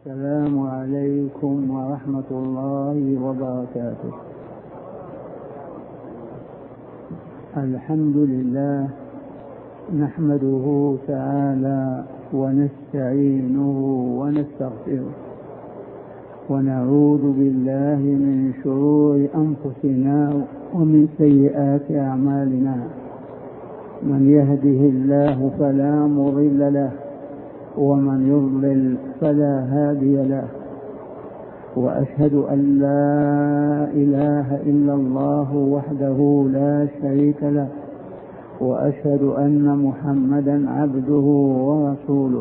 السلام عليكم ورحمة الله وبركاته. الحمد لله نحمده تعالى ونستعينه ونستغفره ونعوذ بالله من شرور أنفسنا ومن سيئات أعمالنا. من يهده الله فلا مضل له ومن يضلل فلا هادي له، وأشهد أن لا إله إلا الله وحده لا شريك له، وأشهد أن محمدا عبده ورسوله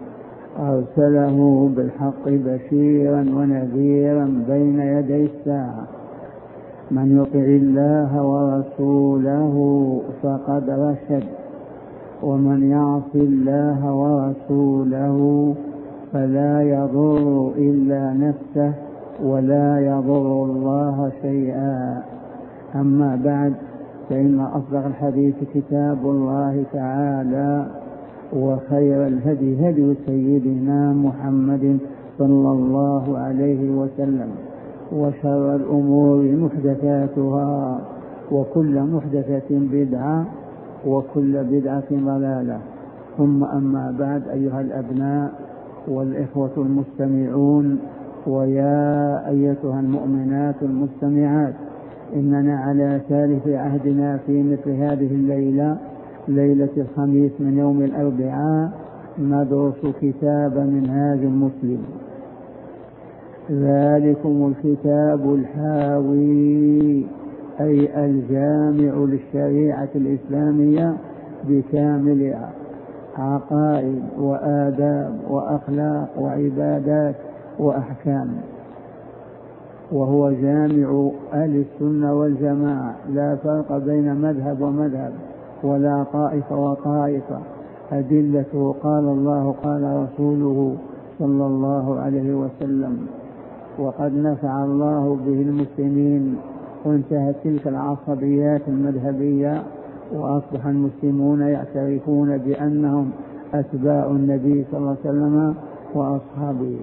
أرسله بالحق بشيرا ونذيرا بين يدي الساعة. من يطع الله ورسوله فقد رشد، ومن يعص الله ورسوله فلا يضر إلا نفسه ولا يضر الله شيئا. أما بعد، فإن أصدق الحديث كتاب الله تعالى، وخير الهدي هدي سيدنا محمد صلى الله عليه وسلم، وشر الأمور محدثاتها، وكل محدثة بدعة، وكل بدعة ضلالة. ثم أما بعد، أيها الأبناء والإخوة المستمعون، ويا أيتها المؤمنات المستمعات، إننا على ثالث عهدنا في مثل هذه الليلة، ليلة الخميس من يوم الأربعاء، ندرس كتاب منهاج المسلم. ذلكم الكتاب الحاوي، أي الجامع للشريعة الإسلامية بكامل عقائد وآداب وأخلاق وعبادات وأحكام، وهو جامع أهل السنة والجماعة، لا فرق بين مذهب ومذهب ولا طائفة وطائفة. أدلته قال الله قال رسوله صلى الله عليه وسلم، وقد نفع الله به المسلمين، وانتهت تلك العصبيات المذهبية، وأصبح المسلمون يعترفون بأنهم أتباع النبي صلى الله عليه وسلم وأصحابه.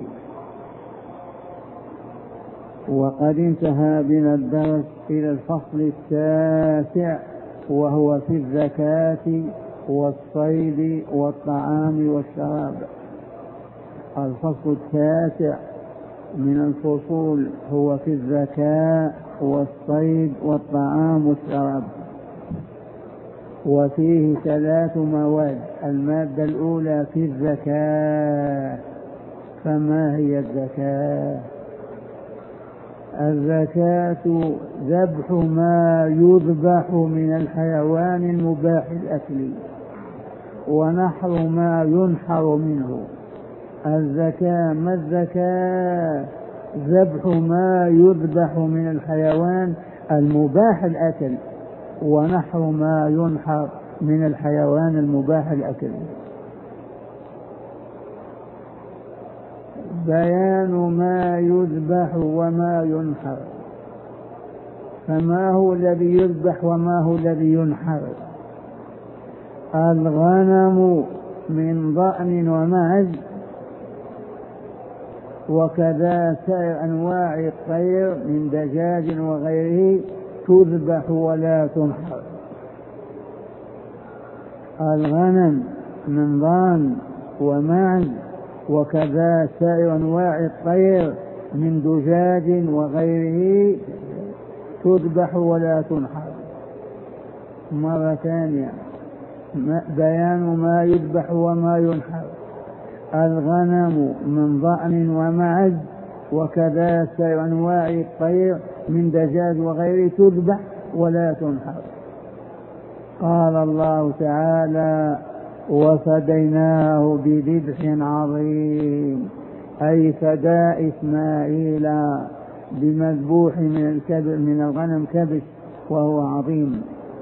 وقد انتهى بنا الدرس إلى الفصل التاسع، وهو في الزكاة والصيد والطعام والشراب. الفصل التاسع من الفصول هو في الزكاة والصيد والطعام والشراب، وفيه 3 مواد. المادة الأولى في الزكاة. فما هي الزكاة؟ الزكاة ذبح ما يذبح من الحيوان المباح الأكل، ونحر ما ينحر منه. الزكاة، ما الزكاة؟ ذبح ما يذبح من الحيوان المباح الأكل، ونحر ما ينحر من الحيوان المباح الأكل. بيان ما يذبح وما ينحر. فما هو الذي يذبح وما هو الذي ينحر؟ الغنم من ضأن ومعز، وكذا سائر أنواع الطير من دجاج وغيره تذبح ولا تنحر. الغنم من ضأن ومعز، وكذا سائر أنواع الطير من دجاج وغيره تذبح ولا تنحر. مرة ثانية، بيان ما يذبح وما ينحر. الغنم من ضأن ومعز، وكذا سائر أنواع الطير من دجاج وغيره تذبح ولا تنحر. قال الله تعالى: وفديناه بذبح عظيم، أي فداء إسماعيل بمذبوح من الغنم كبش وهو عظيم.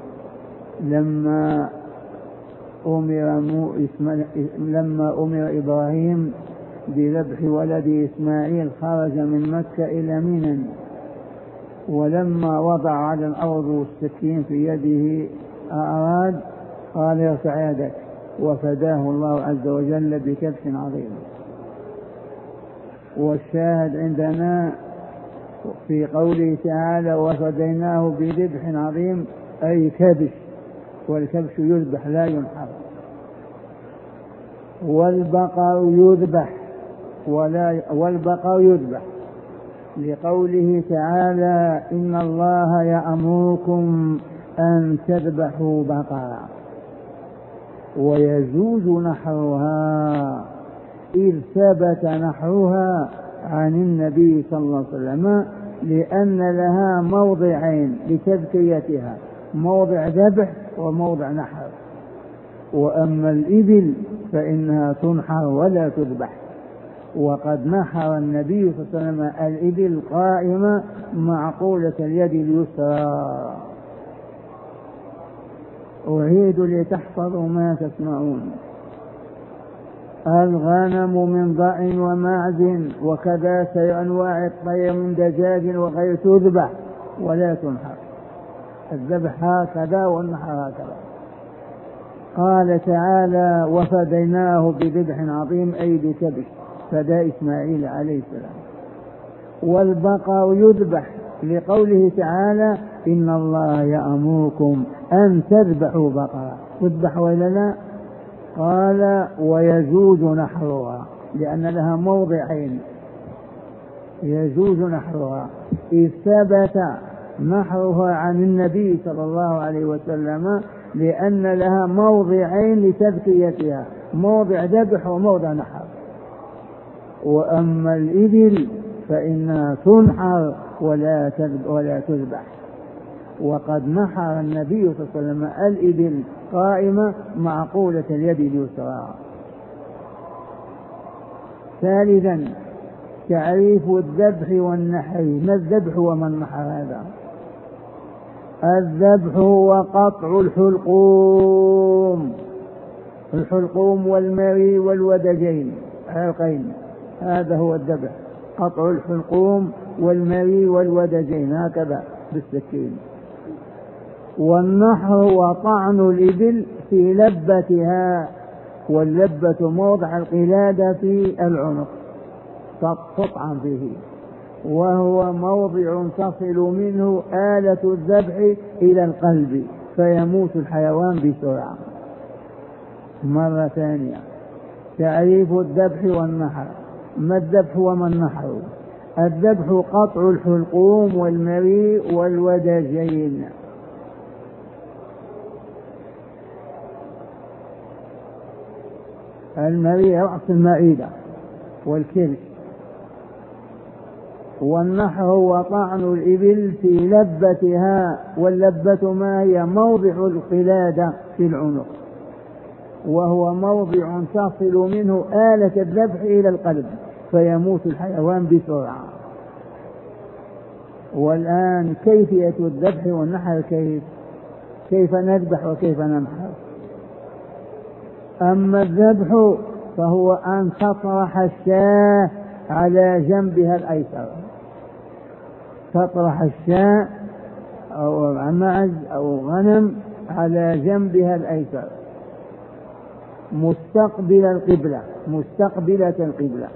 لما أمر إبراهيم بذبح ولد إسماعيل خرج من مكة إلى منى، ولما وضع على الأرض السكين في يده أراد قال: ارفع يدك، وفداه الله عز وجل بكبش عظيم. والشاهد عندنا في قوله تعالى وفديناه بذبح عظيم أي كبش، والكبش يذبح لا ينحر. والبقر يذبح لقوله تعالى إن الله يأمركم أن تذبحوا بقرة، ويجوز نحرها إذ ثبت نحرها عن النبي صلى الله عليه وسلم، لأن لها موضعين لتذكيتها، موضع ذبح وموضع نحر. وأما الإبل فإنها تنحر ولا تذبح، وقد نحر النبي صلى الله عليه وسلم الإبل قائمة معقولة اليد اليسرى. أعيد لتحفظوا ما تسمعون. الغنم من ضأن ومعز وكذا سائر أنواع الطير من دجاج وغير تذبح ولا تنحر. الذبح هكذا والنحر هكذا. قال تعالى وفديناه بذبح عظيم أي بكبش، فداء إسماعيل عليه السلام. والبقر يذبح لقوله تعالى إن الله يأمركم أن تذبحوا بقرة، تذبح ولا لا؟ قال ويجوز نحرها لأن لها موضعين، يجوز نحرها إذ ثبت نحرها عن النبي صلى الله عليه وسلم، لأن لها موضعين لتذكيتها، موضع ذبح وموضع نحر. وأما الإبل فإنها تنحر ولا تذبح، وقد نحر النبي صلى الله عليه وسلم الإبل قائمة معقولة اليد اليسرى. ثالثا تعريف الذبح والنحر. ما الذبح وما النحر؟ هذا الذبح هو قطع الحلقوم والمري والودجين حلقين، هذا هو الذبح، قطع الحلقوم والمري والودجين هكذا بالسكين. والنحر هو طعن الإبل في لبتها، واللبة موضع القلادة في العنق تطعن فيه، وهو موضع تصل منه آلة الذبح إلى القلب فيموت الحيوان بسرعة. مرة ثانية تعريف الذبح والنحر. ما الذبح وما النحر؟ الذبح قطع الحلقوم والمريء والودجين. المريء رأس المعدة والكلى. والنحر هو طعن الإبل في لبتها، واللبة ما هي؟ موضع القلادة في العنق، وهو موضع تصل منه آلة الذبح إلى القلب فيموت الحيوان بسرعة. والآن كيفية الذبح والنحر، كيف نذبح وكيف ننحر. أما الذبح فهو أن تطرح الشاة على جنبها الأيسر، تطرح الشاة أو معز أو غنم على جنبها الأيسر مستقبلة القبلة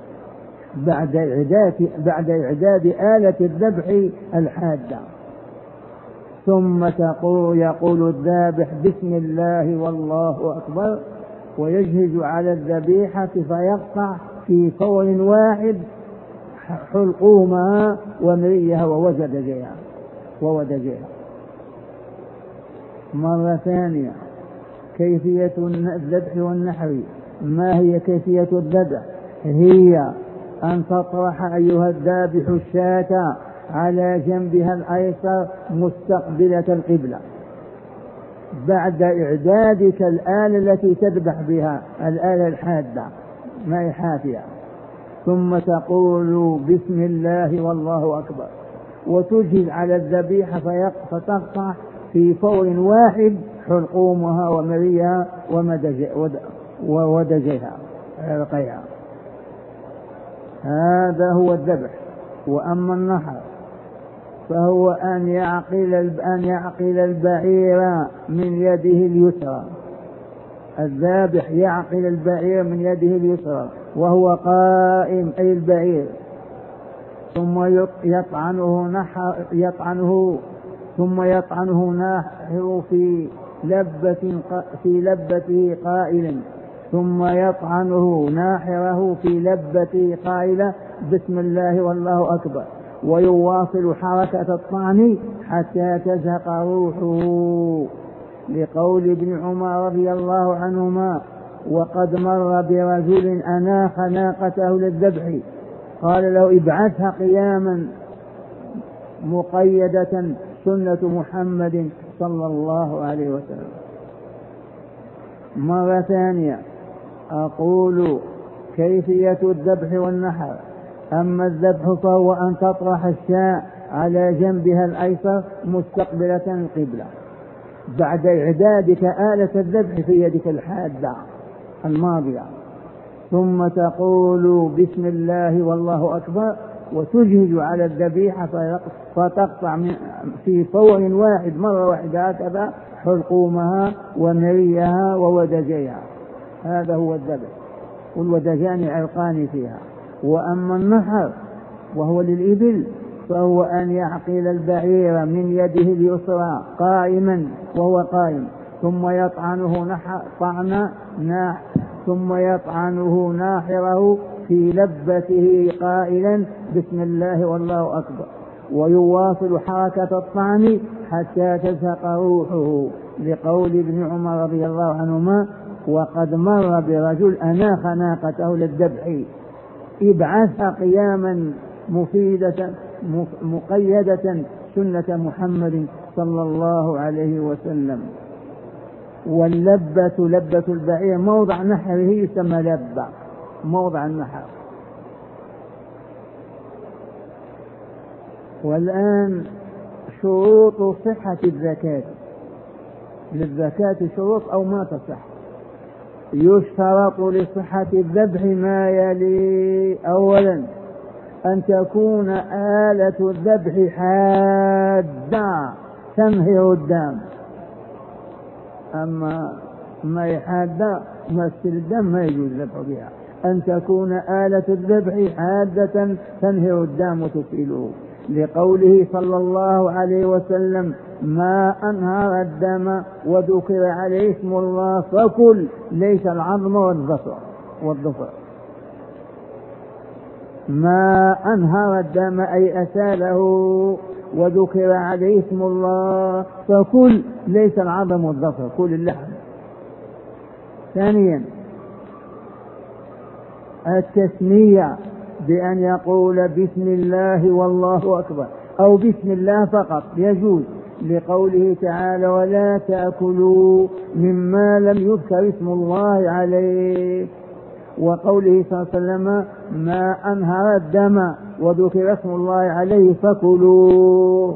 بعد إعداد آلة الذبح الحادة. ثم يقول الذابح بسم الله والله أكبر، ويجهز على الذبيحة فيقطع في فور واحد حلقومها ومريها وودجها. مرة ثانية كيفية الذبح والنحر. ما هي كيفية الذبح؟ هي أن تطرح أيها الذابح الشاة على جنبها الأيسر مستقبلة القبلة بعد إعدادك الآلة التي تذبح بها، الآلة الحادة ما هي حافية. ثم تقول بسم الله والله أكبر، وتجهز على الذبيحة فتقطع في فور واحد حلقومها ومريها ودجها عرقيها. هذا هو الذبح. وأما النحر فهو أن يعقل البعير من يده اليسرى. الذابح يعقل البعير من يده اليسرى وهو قائم، أي البعير ثم يطعنه ناحر في لبته قائلا ثم يطعنه ناحره في لبته قائلا بسم الله والله أكبر، ويواصل حركة الطعن حتى تزهق روحه، لقول ابن عمر رضي الله عنهما: وقد مر برجل أناخ ناقته للذبح قال له: ابعثها قياما مقيدة سنة محمد صلى الله عليه وسلم. مرة ثانية أقول كيفية الذبح والنحر. أما الذبح فهو أن تطرح الشاة على جنبها الأيسر مستقبلة القبلة بعد إعدادك آلة الذبح في يدك الحادة الماضية، ثم تقول بسم الله والله أكبر وتجهز على الذبيحة فتقطع في فور واحد مرة واحدة هكذا حلقومها ومريها وودجيها. هذا هو الذبح، والودجان عرقان فيها. وأما النحر وهو للإبل فهو أن يعقل البعير من يده اليسرى قائما وهو قائم، ثم يطعنه ناحره في لبته قائلا بسم الله والله أكبر، ويواصل حركة الطعن حتى تزهق روحه، لقول ابن عمر رضي الله عنهما: وقد مر برجل أناخ ناقته للذبح ابعثها قياما مقيدة سنة محمد صلى الله عليه وسلم. واللبة لبة البعير موضع نحره يسمى لبة، موضع النحر. والآن شروط صحة الزكاة. للزكاة شروط أو ما تصح. يشترط لصحة الذبح ما يلي: أولا أن تكون آلة الذبح حادة تنهر الدم. أما ما حادة تمثل الدم ما يجوز الذبح بها. أن تكون آلة الذبح حادة تنهر الدم وتسيله، لقوله صلى الله عليه وسلم: ما أنهر الدم وذكر عليه اسم الله فكل، ليس العظم والظفر. ما أنهر الدم أي أساله وذكر عليه اسم الله فكل، ليس العظم والظفر، كل اللحم. ثانيا التسمية بأن يقول بسم الله والله أكبر أو بسم الله فقط يجوز، لقوله تعالى: ولا تأكلوا مما لم يذكر اسم الله عليه. وقوله صلى الله عليه وسلم: ما أنهر الدم وذكر اسم الله عليه فكلوا.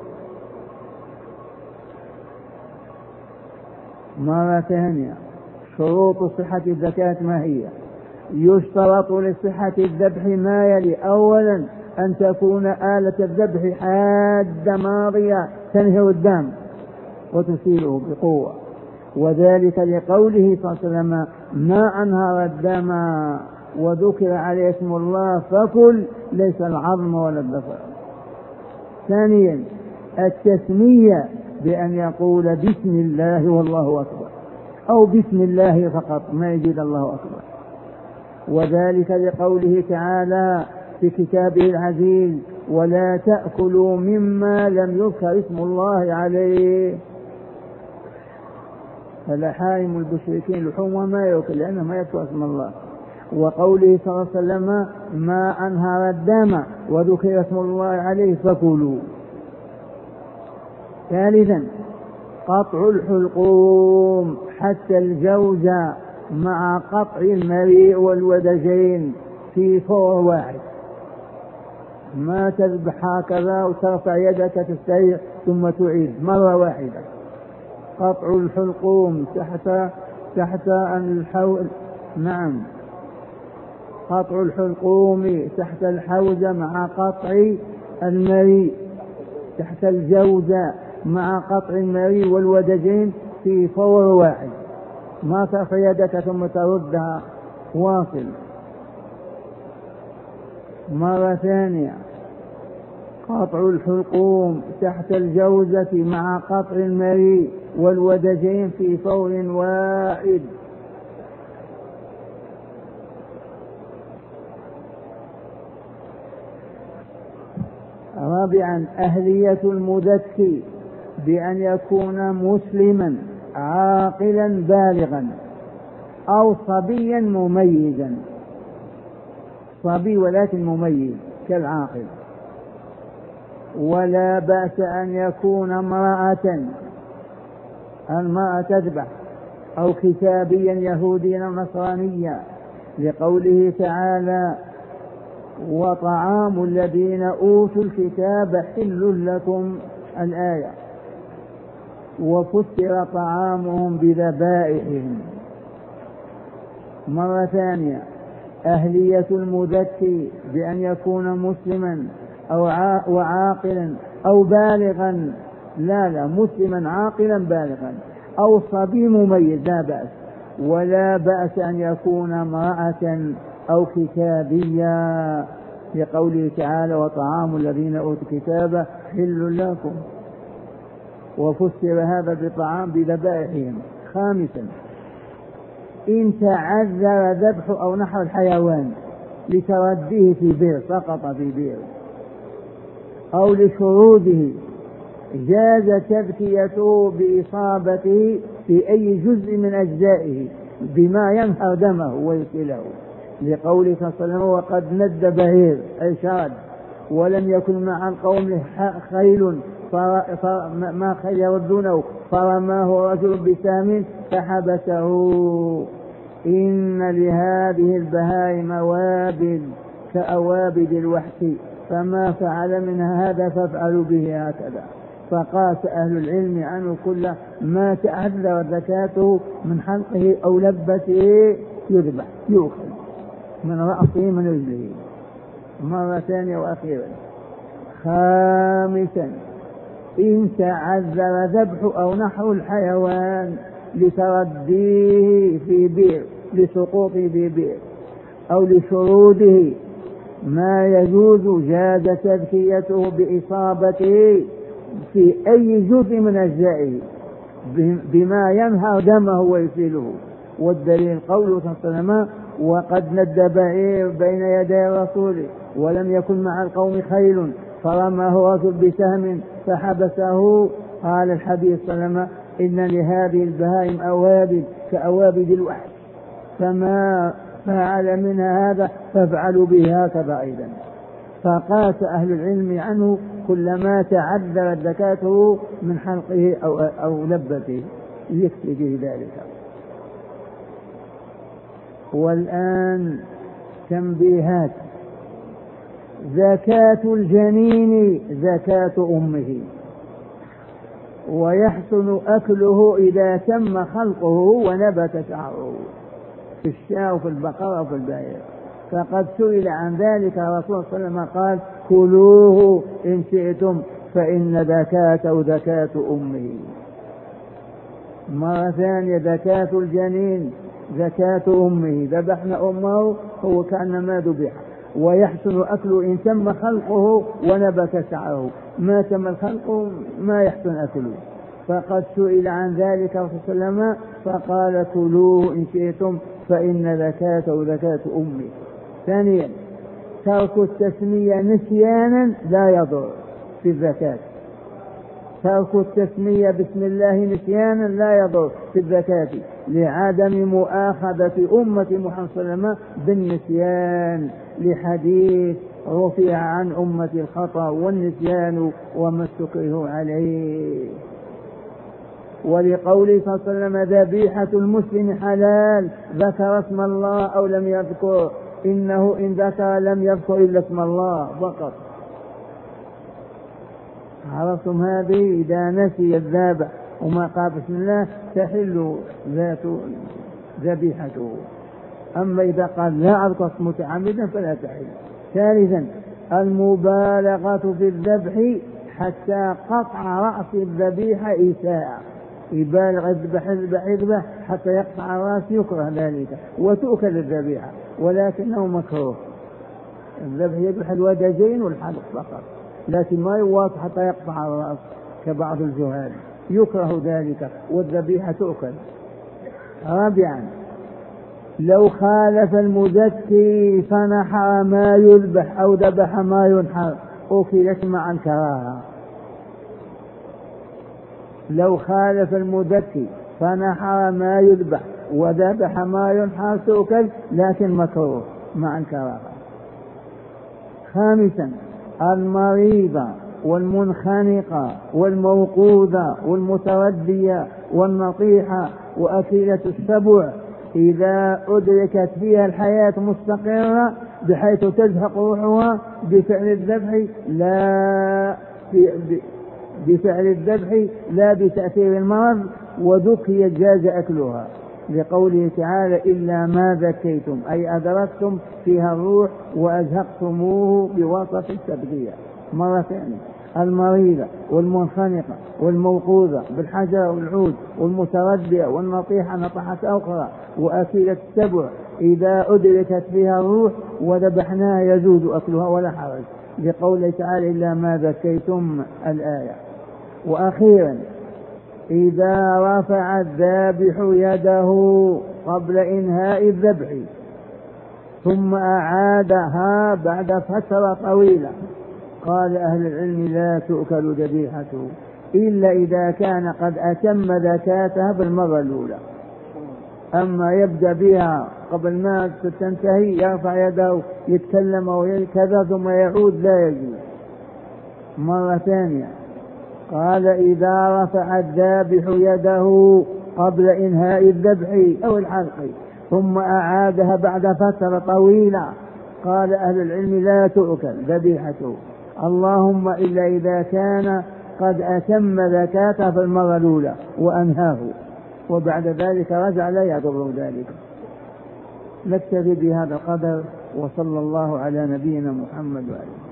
مرة ثانية شروط صحة الزكاة ما هي؟ يشترط لصحة الذبح ما يلي: أولا أن تكون آلة الذبح حادة ماضية تنهر الدم وتسيله بقوة، وذلك لقوله صلى الله عليه وسلم: ما أنهر الدم وذكر عليه اسم الله فكل، ليس العظم ولا الظفر. ثانيا التسمية بأن يقول بسم الله والله أكبر أو بسم الله فقط ما يجد الله أكبر، وذلك لقوله تعالى في كتابه العزيز: ولا تأكلوا مما لم يذكر اسم الله عليه. فلحائم المشركين لحوم ما يأكل لأنه ما يذكر اسم الله. وقوله صلى الله عليه وسلم: ما أنهر الدم وذكر اسم الله عليه فكلوا. ثالثا قطع الحلقوم حتى الجوز مع قطع المريء والودجين في فور واحد، ما تذبح هكذا وترفع يدك تستريح ثم تعيد مرة واحدة. قطع الحلقوم تحت الحوض، نعم، قطع الحلقوم تحت الحوزة مع قطع المريء، تحت الجوزة مع قطع المريء والودجين في فور واحد، ما ترفع يدك ثم تردها، واصل. مرة ثانية قطع الحلقوم تحت الجوزة مع قطع المريء والودجين في فور واحد. رابعا أهلية المذكي بأن يكون مسلما عاقلا بالغا أو صبيا مميزا، صبي ولكن مميز كالعاقل. ولا بأس أن يكون امرأة، المرأة تذبح، أو كتابيا يهوديا أو نصرانيا، لقوله تعالى وطعام الذين أوتوا الكتاب حل لكم الآية، وفسر طعامهم بذبائحهم. مرة ثانية أهلية المذكي بأن يكون مسلما أو وعاقلا أو بالغا، لا مسلما عاقلا بالغا أو صبي مميز لا بأس. ولا بأس أن يكون امرأة أو كتابيا، لقوله تعالى وطعام الذين أوتوا الكتاب حل لكم، وفسر هذا بطعام بذبائحهم. خامسا إن تعذر ذبح أو نحر الحيوان لترديه في بئر، سقط في بئر، أو لشروده، جاز تذكيته بإصابته في أي جزء من أجزائه بما ينهر دمه ويسيله، لقوله صلى الله عليه وسلم وقد ند بعير أي شاد ولم يكن مع القوم خيل ما خيل يردونه فرماه رجل بسام فحبسه. إن لهذه البهائم وابل كأوابد الوحش، فما فعل منها هذا فافعلوا به هكذا. فقاس أهل العلم عنه كل ما تعذر زكاته من حلقه أو لبته يذبح يؤخذ من رأسه من رجله. مرة ثانية وأخيرا. خامسا إن تعذر ذبح أو نحر الحيوان لترديه في بئر، لسقوطه في بئر، أو لشروده ما يجوز، جاز تذكيته بإصابته في أي جزء من أجزائه بما ينهر دمه ويسيله. والدليل قوله صلى الله عليه وسلم وقد ند بعير بين يدي الرسول ولم يكن مع القوم خيل فرماه رجل بسهم فحبسه. قال الحديث صلى الله عليه وسلم إن لهذه البهائم أوابد كأوابد الوحش، فما فعل منها هذا فافعلوا به هكذا أيضا. فقاس أهل العلم عنه كلما تعذرت زكاته من حلقه أو لبته يكفي به ذلك. والآن تنبيهات. زكاة الجنين زكاة أمه، ويحسن أكله إذا تم خلقه ونبت شعره في الشاة وفي البقرة وفي البعير. فقد سئل عن ذلك الرسول صلى الله عليه وسلم قال كلوه إن شئتم فإن زكاته زكاة أمه. مرة ثانية زكاة الجنين زكاة أمه، ذبحنا أمه هو كأنما ذبح. ويحسن أكله إن تم خلقه ونبت شعره، ما تم الخلق ما يحسن أكله. فقد سئل عن ذلك الرسول صلى الله عليه وسلم فقال كلوه إن شئتم فإن زكاته زكاة أمه. ثانيا ترك التسمية نسيانا لا يضر في الزكاة، ترك التسمية بسم الله نسيانا لا يضر في الزكاة، لعدم مؤاخذة أمة محمد صلى الله عليه وسلم بالنسيان، لحديث رفع عن أمة الخطأ والنسيان وما استكره عليه. ولقوله صلى الله عليه وسلم ذبيحة المسلم حلال ذكر اسم الله أو لم يذكر، إنه إن ذكر لم يذكر إلا اسم الله فقط. عرفتم هذه؟ إذا نسي الذابح وما قال بسم الله تحل ذات ذبيحته، أما إذا قال لا أذكر متعمدا فلا تحل. ثالثا المبالغة في الذبح حتى قطع رأس الذبيحة إيساء، يبالغ يذبح حتى يقطع الرأس يكره ذلك وتؤكل الذبيحة، ولكنه مكروه. الذبح يذبح الودجين والحلق فقط، لكن ما يواصل حتى يقطع الرأس كبعض الجهال، يكره ذلك، والذبيحة تؤكل. رابعا لو خالف المزكي فنحر ما يذبح أو ذبح ما ينحر أكلت مع الكراهة. لو خالف المزكي فنحر ما يذبح وذبح ما ينحر تؤكل، لكن مكروه مع الكراهة. خامسا المريضة والمنخنقة والموقوذة والمتردية والنطيحة وأكلة السبع إذا أدركت فيها الحياة مستقرة بحيث تزهق روحها بفعل الذبح لا بتأثير المرض، وذكي جاز أكلها لقوله تعالى إلا ما ذكيتم، أي أدركتم فيها الروح وأزهقتموه بواسطة التبدية. مرة ثانية المريضة والمنخنقة والموقوذة بالحجر والعود والمتردية والنطيحة نطحة أخرى وأكلة السبع إذا أدركت فيها الروح وذبحناها يجوز أكلها ولا حرج لقوله تعالى إلا ما ذكيتم الآية. وأخيرا إذا رفع الذابح يده قبل إنهاء الذبح ثم أعادها بعد فترة طويلة، قال أهل العلم لا تؤكل ذبيحته إلا إذا كان قد أتم زكاتها بالمرة الأولى. أما يبدأ بها قبل ما تنتهي يرفع يده يتكلم وكذا ثم يعود لا يجوز. مرة ثانية قال إذا رفع الذابح يده قبل إنهاء الذبح أو الحلق ثم أعادها بعد فترة طويلة، قال أهل العلم لا تؤكل ذبيحته اللهم إلا إذا كان قد أتم زكاته في المرة الأولى وأنهاه وبعد ذلك رجع لا يضر ذلك. نكتفي بهذا القدر، وصلى الله على نبينا محمد وآله.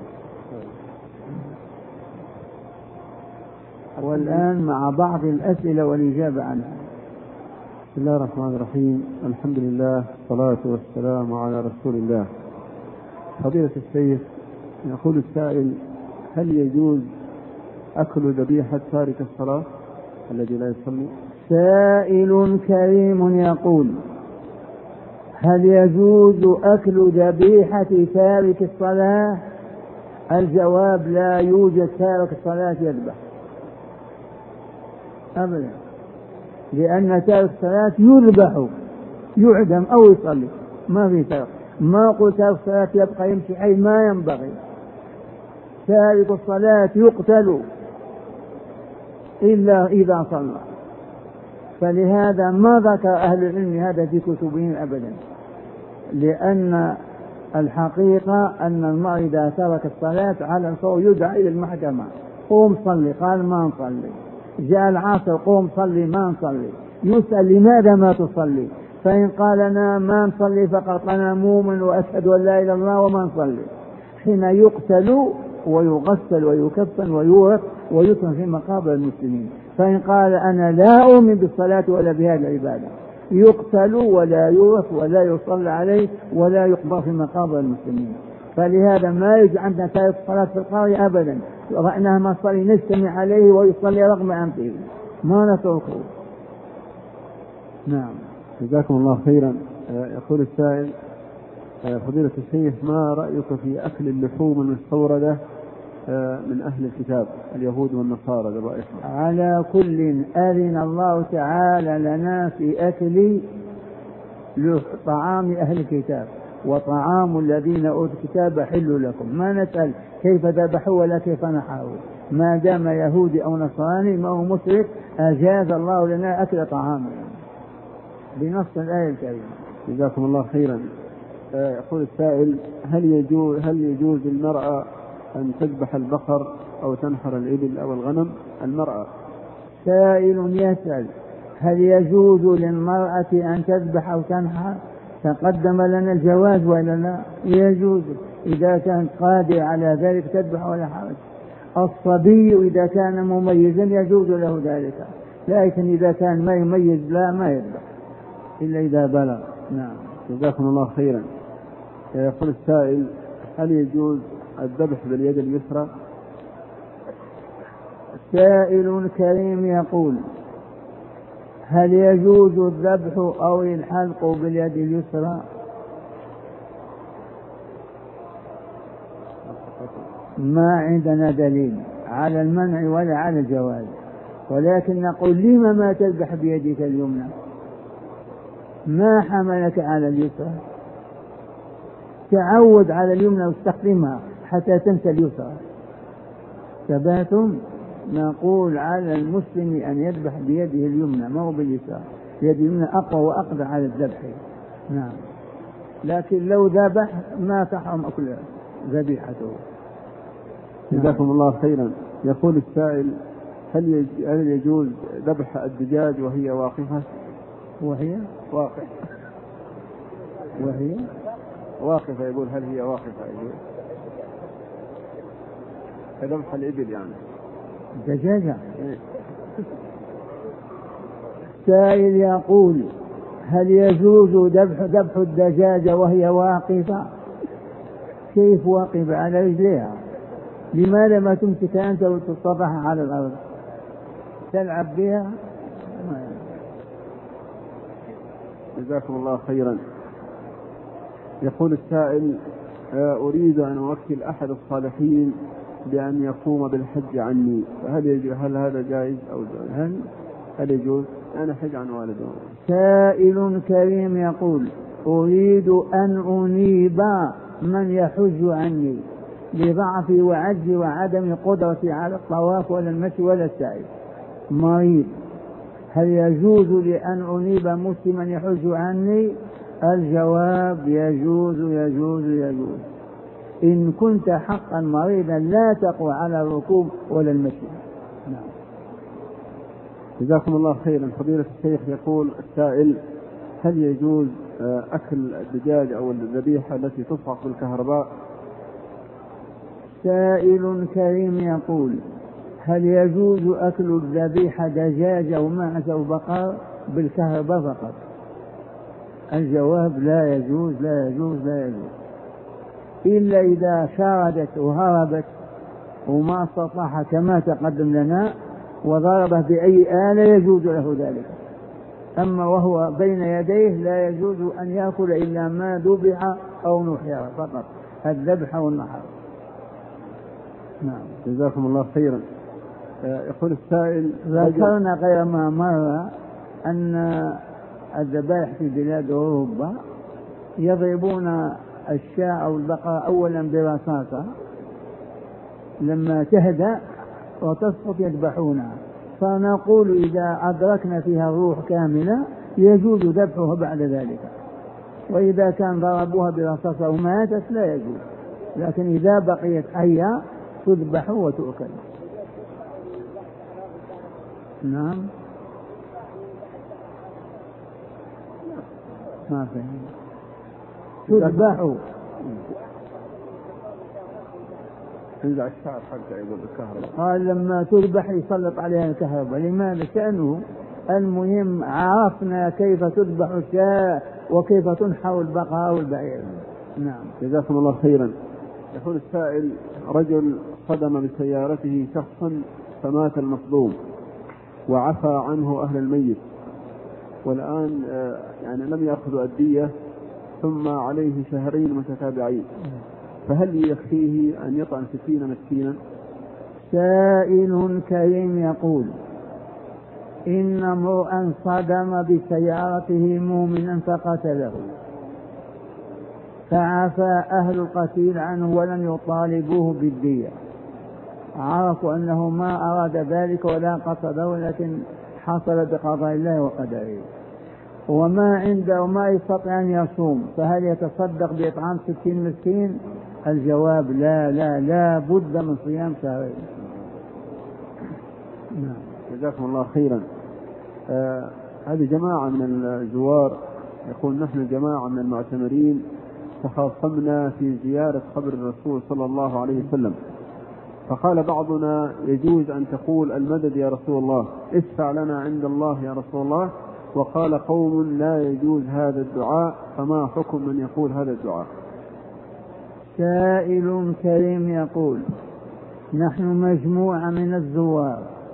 والآن مع بعض الأسئلة والإجابة عنها. بسم الله الرحمن الرحيم، الحمد لله والصلاة والسلام على رسول الله. فضيلة الشيخ، يقول السائل: هل يجوز أكل ذبيحة تارك الصلاة الذي لا يصلي؟ سائل كريم يقول: هل يجوز أكل ذبيحة تارك الصلاة؟ الجواب: لا يوجد تارك الصلاة يذبح أبدا، لأن تارك الصلاة يذبح يعدم أو يصلي، ما في تارك. ما قلت تارك الصلاة يبقى يمشي حي، ما ينبغي. تارك الصلاة يقتل إلا إذا صلى. فلهذا ما ذكر أهل العلم هذا في كتبهم أبدا، لأن الحقيقة أن المرء إذا ترك الصلاة على الفور يدعى إلى المحكمة: قوم صلي، قال ما نصلي. جاء العصر: قوم صلي، ما نصلي. يسأل: لماذا ما تصلي؟ فإن قال: أنا ما نصلي فقط أنا مؤمن وأشهد أن لا إله إلا الله وما نصلي، حين يقتل ويغسل ويكفن ويورث ويدفن في مقابر المسلمين. فإن قال: أنا لا أؤمن بالصلاة ولا بهذه العبادة، يقتل ولا يورث ولا يصلى عليه ولا يقبر في مقابر المسلمين. فلهذا ما يجي عندنا تارك الصلاة في القرية أبدا، رأيناه ما صلي نجتمع عليه ويصلي رغم أنفه، ما نتركه. نعم. جزاكم الله خيرا. يقول السائل: فضيلة الشيخ، ما رأيك في أكل اللحوم المستوردة من أهل الكتاب اليهود والنصارى ذبائحهم؟ على كل أذن الله تعالى لنا في أكل طعام أهل الكتاب، وطعام الذين أوتوا الكتاب حل لكم. ما نسأل كيف ذبحوا ولا كيف نحروا، ما دام يهودي أو نصراني ما هو مشرك أجاز الله لنا أكل طعامه بنص الآية الكريمة. جزاكم الله خيرا. يقول السائل: هل يجوز المرأة أن تذبح البقر أو تنحر الإبل أو الغنم؟ المرأة. سائل يسأل: هل يجوز للمرأة أن تذبح أو تنحر؟ تقدم لنا الجواز ولا لا؟ يجوز إذا كان قادر على ذلك تذبح ولا حرج. الصبي إذا كان مميزا يجوز له ذلك، لكن إذا كان ما يميز لا، ما يذبح إلا إذا بلغ. نعم. جزاكم الله خيرا. يقول السائل: هل يجوز الذبح باليد اليسرى؟ سائل كريم يقول: هل يجوز الذبح أو الحلق باليد اليسرى؟ ما عندنا دليل على المنع ولا على الجواز، ولكن نقول: لما ما تذبح بيدك اليمنى؟ ما حملك على اليسرى؟ تعود على اليمنى واستخدمها حتى تنسى اليسرى. ثباتم. نقول على المسلم أن يذبح بيده اليمنى ما هو باليسرى، يد اليمنى أقوى وأقدر على الذبح. نعم، لكن لو ذبح ما تحرم أكل ذبيحته. جزاكم الله خيرا. يقول السائل: هل يجوز ذبح الدجاج وهي واقفة؟ وهي واقفة يقول: هل هي واقفة؟ يقول كذبح الإبل يعني دجاجة. سائل يقول: هل يجوز ذبح الدجاجة وهي واقفة؟ كيف واقفة على رجليها؟ لماذا ما تمسك أنت وتطرحها على الأرض تلعب بها؟ جزاكم الله خيرا. يقول السائل: أريد أن أوكل أحد الصالحين بأن يقوم بالحج عني، هل هذا جائز أو هل يجوز؟ أنا حج عن والده. سائل كريم يقول: أريد أن أنيب من يحج عني لضعفي وعجزي وعدم قدرتي على الطواف ولا المشي ولا السعي، مريض. هل يجوز لأن أنيب مسلما يحج عني؟ الجواب: يجوز يجوز يجوز. إن كنت حقا مريضا لا تقوى على الركوب ولا المشي. نعم. جزاكم الله خيرا. فضيلة الشيخ، يقول السائل: هل يجوز أكل الدجاج أو الذبيحة التي تصعق بالكهرباء؟ سائل كريم يقول: هل يجوز أكل الذبيحة دجاج أو معز أو بقر بالكهرباء فقط؟ الجواب: لا يجوز لا يجوز لا يجوز، إلا إذا شاردت وهربت وما استطاع كما تقدم لنا وضربه بأي آلة يجوز له ذلك. أما وهو بين يديه لا يجوز أن يأكل إلا ما ذبح أو نحر فقط، الذبح والنحر. نعم. جزاكم الله خيرا. يقول السائل: ذكرنا غير ما مر أن الذبائح في بلاد أوروبا يضربون الشاة أو البقرة أولا برصاصة، لما تهدأ وتسقط يذبحونها. فنقول: إذا أدركنا فيها الروح كاملة يجوز ذبحها بعد ذلك، وإذا كان ضربوها برصاصة وماتت لا يجوز، لكن إذا بقيت حية تذبح وتؤكل. نعم. ما فهم. تذبح تنزع الشعر حتى يقول الكهرباء. قال: لما تذبح يسلط عليها الكهرباء. لماذا؟ شأنه. المهم عرفنا كيف تذبح الشاة وكيف تنحر البقرة والبعير. نعم. جزاكم الله خيرا. يقول السائل: رجل صدم بسيارته شخصا فمات المصدوم وعفى عنه أهل الميت، والآن يعني لم يأخذوا الدية، ثم عليه شهرين متتابعين، فهل يكفيه أن يطعم 60 مسكينا؟ سائل كريم يقول: إن امرؤا صدم بسيارته مؤمنا فقتله، فعفى أهل القتيل عنه ولم يطالبوه بالدية، عرفوا أنه ما أراد ذلك ولا قصده، ولكن حصل بقضاء الله وقدره، وما عنده ما يستطيع أن يصوم، فهل يتصدق بإطعام 60 مسكين؟ الجواب: لا لا لا بد من صيام شهرين. جزاكم الله خيرا. هذه جماعة من الزوار يقول: نحن جماعة من المعتمرين تخاصمنا في زيارة قبر الرسول صلى الله عليه وسلم، فقال بعضنا: يجوز أن تقول المدد يا رسول الله، اشفع لنا عند الله يا رسول الله. وقال قوم: لا يجوز هذا الدعاء، فما حكم من يقول هذا الدعاء؟ سائل كريم يقول: نحن مجموعة من الزوار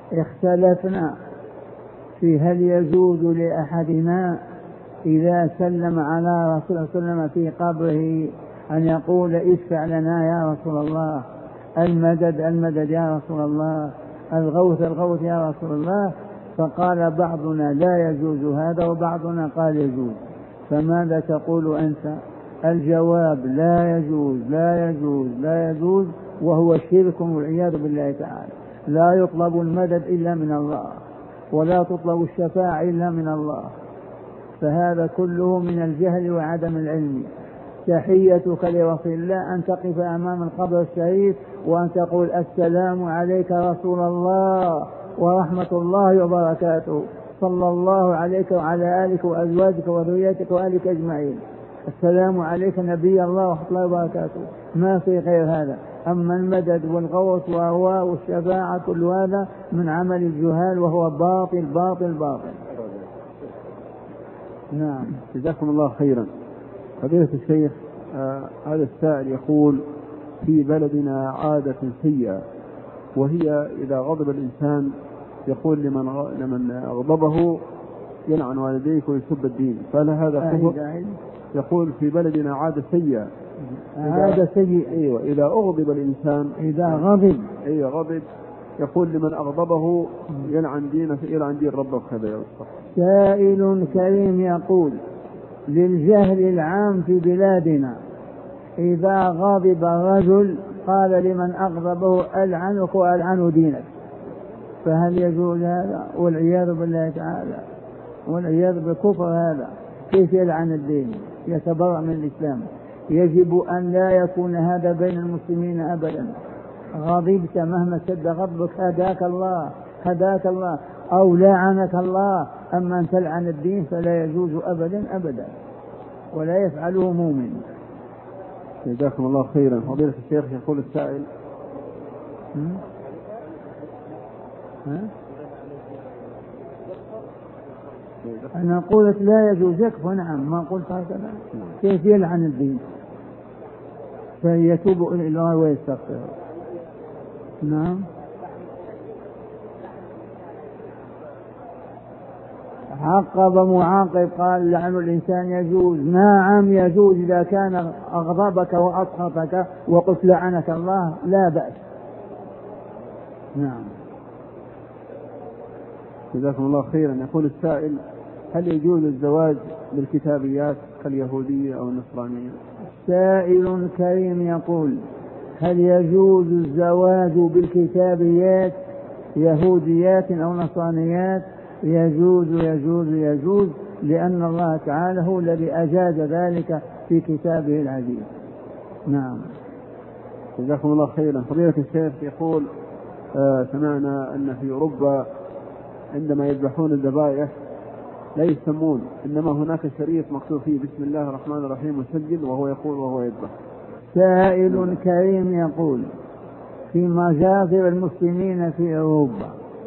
اختلفنا في هل يجوز لأحدنا إذا سلم على رسول الله صلى الله عليه وسلم في قبره أن يقول اشفع لنا يا رسول الله، المدد المدد يا رسول الله، الغوث الغوث يا رسول الله. فقال بعضنا لا يجوز هذا وبعضنا قال يجوز. فماذا تقول أنت؟ الجواب لا يجوز لا يجوز لا يجوز، وهو شرك والعياذ بالله تعالى. لا يطلب المدد إلا من الله، ولا تطلب الشفاعة إلا من الله، فهذا كله من الجهل وعدم العلم. تحيتك لرسول الله أن تقف أمام القبر الشريف وأن تقول السلام عليك رسول الله ورحمة الله وبركاته، صلى الله عليك وعلى آلك وأزواجك وذريتك وآلك أجمعين، السلام عليك نبي الله ورحمة الله وبركاته، ما في غير هذا. أما المدد والغوث والشفاعة كل هذا من عمل الجهال وهو باطل باطل باطل. نعم، جزاكم الله خيرا. فضيلة الشيخ، هذا السائل يقول: في بلدنا عادة سيئة، وهي إذا غضب الإنسان يقول لمن أغضبه يلعن والديك ويسب الدين، فهل هذا كفر؟ يقول في بلدنا عادة سيئة. عادة سيئة. أيوة، إذا أغضب الإنسان إذا غضب غضب يقول لمن أغضبه يلعن دين ربه كذا. سائل كريم يقول: للجهل العام في بلادنا إذا غضب رجل قال لمن أغضبه ألعنك وألعن دينك، فهل يجوز هذا؟ والعياذ بالله تعالى، والعياذ بالكفر. هذا كيف يلعن الدين؟ يتبرأ من الإسلام. يجب أن لا يكون هذا بين المسلمين أبدا. غضبت مهما سد غضبك هداك الله هداك الله أو لعنك الله، أما أن تلعن الدين فلا يجوز أبدا أبدا، ولا يفعله مؤمن. جزاكم الله خيرا. فضيلة الشيخ، يقول السائل: أنا قلت لا يجوز يكفى. نعم، ما قلت هكذا. كيف يلعن الدين؟ فيتوب إلى الله ويستغفر. نعم. عقب معاقب قال: لعن الإنسان يجوز. نعم يجوز إذا كان أغضبك وأسخطك وقلت لعنك الله، لا بأس. نعم. جزاكم الله خيرا. يقول السائل: هل يجوز الزواج بالكتابيات كاليهودية أو النصرانية؟ سائل كريم يقول: هل يجوز الزواج بالكتابيات يهوديات أو نصرانيات؟ يجوز يجوز يجوز، لأن الله تعالى هو الذي أجاز ذلك في كتابه العزيز. نعم. جزاكم الله خيرا. فضيلة الشيخ يقول: سمعنا أن في أوروبا عندما يذبحون الذبائح لا يسمون، إنما هناك شريط مكتوب فيه بسم الله الرحمن الرحيم مسجل وهو يقول وهو يذبح. سائل كريم يقول: في مجازر المسلمين في أوروبا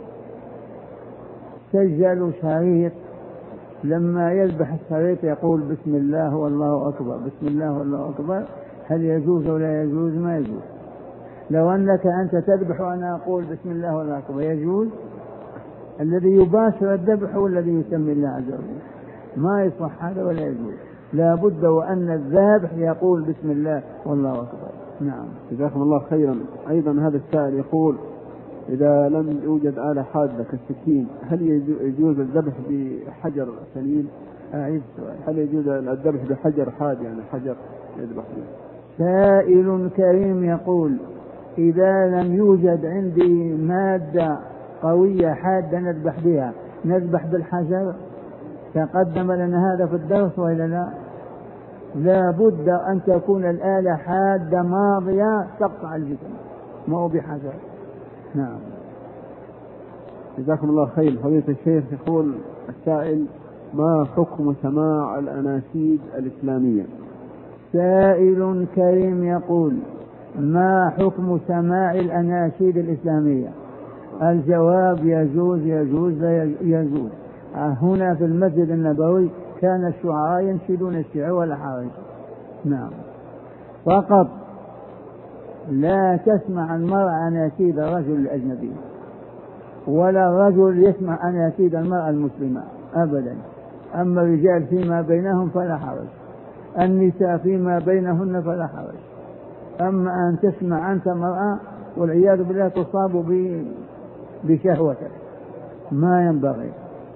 سجلوا شريط، لما يذبح الشريط يقول بسم الله والله أكبر بسم الله والله أكبر. هل يجوز ولا يجوز؟ ما يجوز. لو أنك أنت تذبح وأنا أقول بسم الله والله أكبر يجوز. الذي يباشر الذبح هو الذي يسمي الله عز وجل، ما يصح هذا ولا يجوز. لا بد وأن الذابح يقول بسم الله والله أكبر. نعم. جزاكم الله خيرا. أيضا هذا السائل يقول: إذا لم يوجد آلة حادة كالسكين، هل يجوز الذبح بحجر سليم؟ هل يجوز الذبح بحجر حاد، يعني حجر يذبح به؟ سائل كريم يقول: إذا لم يوجد عندي مادة قوية حادة نذبح بها، نذبح بالحجر؟ تقدم لنا هذا في الدرس وإلا لا؟ لا بد أن تكون الآلة حادة ماضية تقطع الجسم، ما هو بحجر. نعم. جزاكم الله خير. فضيلة الشيخ يقول السائل: ما حكم سماع الأناشيد الإسلامية؟ سائل كريم يقول: ما حكم سماع الأناشيد الإسلامية؟ الجواب: يجوز يجوز لا يجوز. هنا في المسجد النبوي كان الشعراء ينشدون الشعر ولا حرج. نعم. فقط لا تسمع المرأة أناشيد الرجل الأجنبي، ولا الرجل يسمع أن يكيد المرأة المسلمة أبدا. أما الرجال فيما بينهم فلا حرج، النساء فيما بينهن فلا حرج. أما أن تسمع أنت مرأة والعياذ بالله تصاب بشهوتك ما ينبغي.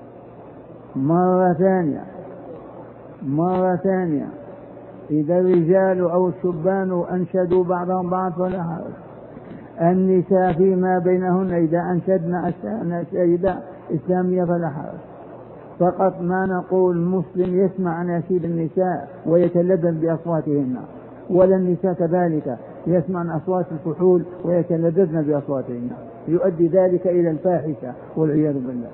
مرة ثانية إذا الرجال أو الشبان أنشدوا بعضهم بعض فلا حرج. النساء فيما بينهن إذا أنشدنا نشيدا إسلامية فلا حرج. فقط ما نقول مسلم يسمع أناشيد النساء ويتلذذ بأصواتهن، ولا النساء كذلك يسمعن أصوات الكحول ويتلذذن بأصواتهن، يؤدي ذلك إلى الفاحشة والعياذ بالله.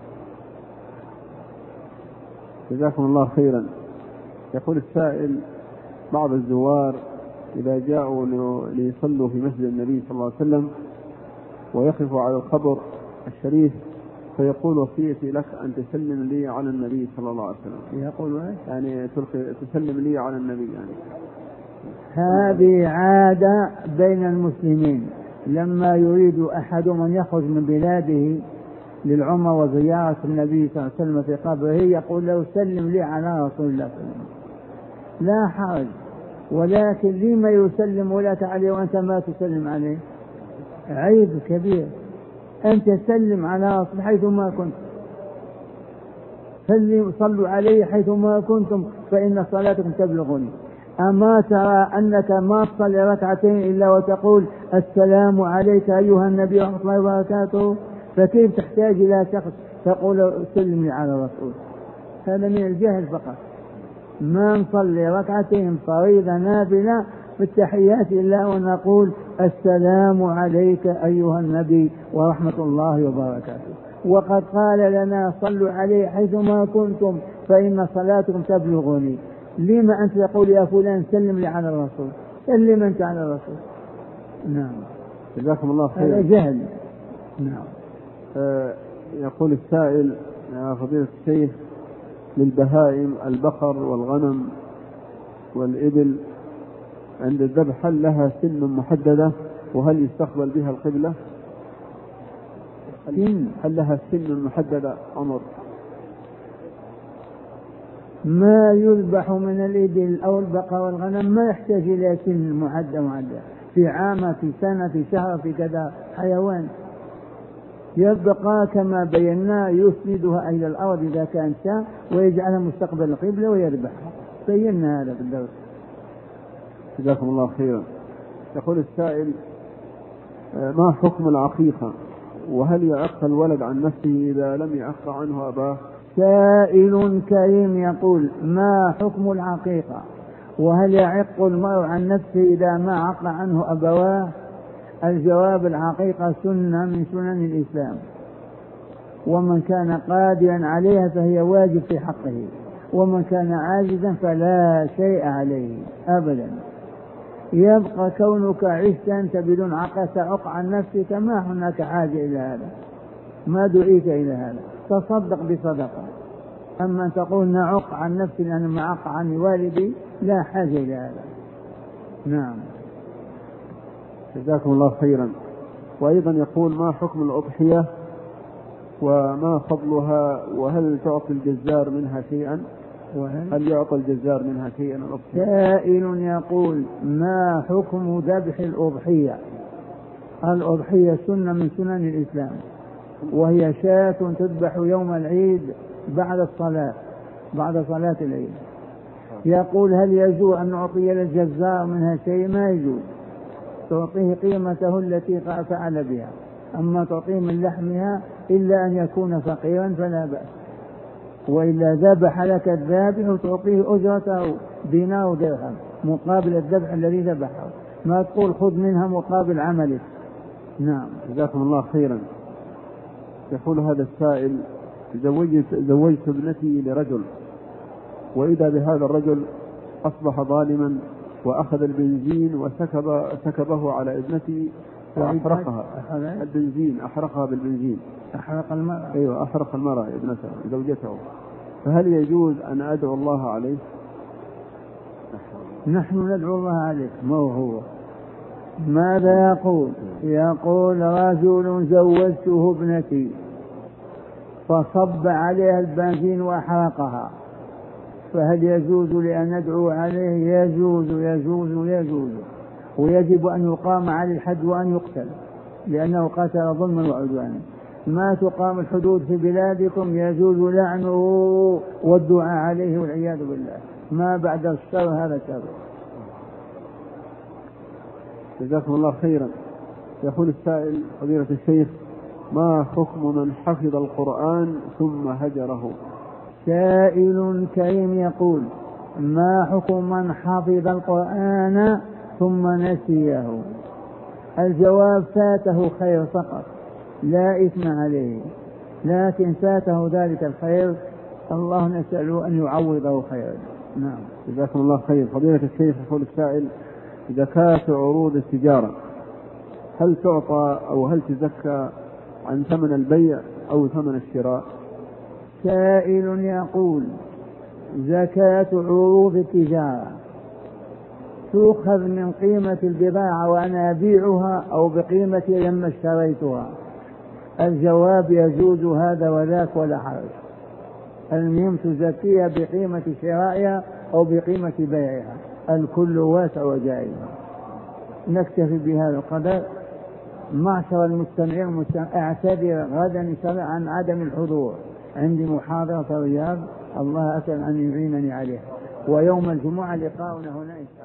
جزاكم الله خيرا. يقول السائل: بعض الزوار إذا جاءوا ليصلوا في مسجد النبي صلى الله عليه وسلم ويقفوا على القبر الشريف فيقول: وصيتي لك أن تسلم لي على النبي صلى الله عليه وسلم. يقول يعني تسلم لي على النبي يعني. هذه عادة بين المسلمين، لما يريد أحد من يخرج من بلاده للعمرة وزيارة النبي صلى الله عليه وسلم في قبره يقول له: سلم لي على رسول الله صلى الله عليه وسلم. لا حرج، ولكن لما يسلم ولا عليه وأنت ما تسلم عليه؟ عيب كبير. أنت سلم على رسول حيث ما كنت، صلوا عليه حيث ما كنتم فإن صلاتكم تبلغني. أما ترى أنك ما تصلي ركعتين إلا وتقول: السلام عليك أيها النبي ورحمة الله وبركاته، فكيف تحتاج إلى شخص تقول سلم لي على الرسول؟ هذا من الجهل فقط. ما نصلي ركعتين فريضة نافلة في التحيات إلا ونقول: السلام عليك أيها النبي ورحمة الله وبركاته. وقد قال لنا: صلوا عليه حيث ما كنتم فإن صلاتكم تبلغني. لما أنت تقول يا فلان سلم لي على الرسول؟ سلم أنت على الرسول. نعم. جزاكم الله خير. هذا جهل. نعم. يقول السائل: يا فضيلة الشيخ، للبهائم البقر والغنم والإبل عند الذبح هل لها سن محددة؟ وهل يستقبل بها القبلة؟ هل لها سن محددة عمر؟ ما يذبح من الإبل أو البقر والغنم ما يحتاج إلى سن معدة، في عام، في سنة، في شهر، في كذا. حيوان يبقى كما بينا يسندها إلى الأرض إذا كان شاء ويجعلها مستقبل القبلة ويذبحها. بينا هذا في الدرس. جزاكم الله خيرا. يقول السائل: ما حكم العقيقة؟ وهل يعق الولد عن نفسه إذا لم يعق عنه أباه؟ سائل كريم يقول: ما حكم العقيقة؟ وهل يعق المرء عن نفسه إذا ما عق عنه أبواه؟ الجواب: العقيقة سنة من سنن الإسلام، ومن كان قادرا عليها فهي واجب في حقه، ومن كان عاجزا فلا شيء عليه أبدا. يبقى كونك عشت أنت بدون عقل تعق عن نفسك، ما هناك حاجة إلى هذا، ما دعيت إلى هذا. تصدق بصدقة. أما أن تقول نعق عن نفسي لأن ما عق عني والدي، لا حاجة إلى هذا. نعم. جزاكم الله خيرا. وأيضا يقول: ما حكم الأضحية وما فضلها؟ وهل تعطي الجزار منها شيئا؟ هل يعطى الجزار منها شيئا الأضحية؟ سائل يقول: ما حكم ذبح الأضحية؟ الأضحية سنة من سنن الإسلام، وهي شاة تذبح يوم العيد بعد صلاة العيد. يقول: هل يجوز أن نعطي للجزار منها شيء؟ ما يجوز، تعطيه قيمته التي فعل بها. أما تعطيه من لحمها إلا أن يكون فقيرا فلا بأس، وإلا ذبح لك الذابح وتعطيه أجرته دينار ودرهم مقابل الذبح الذي ذبحه، ما تقول خذ منها مقابل عملك. نعم. جزاكم الله خيرا. يقول هذا السائل: زوجت ابنتي لرجل، وإذا بهذا الرجل أصبح ظالما وأخذ البنزين وسكبه على ابنتي وأحرقها. البنزين أحرقها بالبنزين. أحرق المرأة؟ أيوة، أحرق المرأة ابنته زوجته. فهل يجوز أن أدعو الله عليه؟ نحن ندعو الله عليك، ما هو ماذا يقول؟ يقول رجل زوجته ابنتي فصب عليها البنزين وأحرقها، فهل يجوز لأن ندعو عليه؟ يجوز يجوز يجوز، ويجب أن يقام عليه الحد وأن يقتل لأنه قتل ظلما وعدوانا. ما تقام الحدود في بلادكم يجوز لعنه والدعاء عليه والعياذ بالله. ما بعد الشر هذا شر. جزاكم الله خيرا. يقول السائل: فضيلة الشيخ، ما حكم من حفظ القرآن ثم هجره؟ سائل كريم يقول: ما حكم من حفظ القرآن ثم نسيه؟ الجواب: فاته خير فقط، لا إثم عليه، لكن فاته ذلك الخير، الله نسأله أن يعوضه خيرا. نعم. جزاكم الله خير. فضيلة الشيخ، يقول السائل: زكاة عروض التجارة هل تعطى أو هل تزكى عن ثمن البيع أو ثمن الشراء؟ سائل يقول: زكاة عروض التجارة تؤخذ من قيمة البضاعة وأنا أبيعها أو بقيمة لما اشتريتها؟ الجواب: يجوز هذا وذاك ولا حرج، المهم تزكيها بقيمة شرائها أو بقيمة بيعها، الكل واسع وجائز. نكتفي بهذا القدر. معشر المستمعين أعتذر غدا إن شاء الله عن عدم الحضور، عندي محاضرة في الرياض، الله أسأل أن يعينني عليها، ويوم الجمعة لقاؤنا هنا إن شاء الله.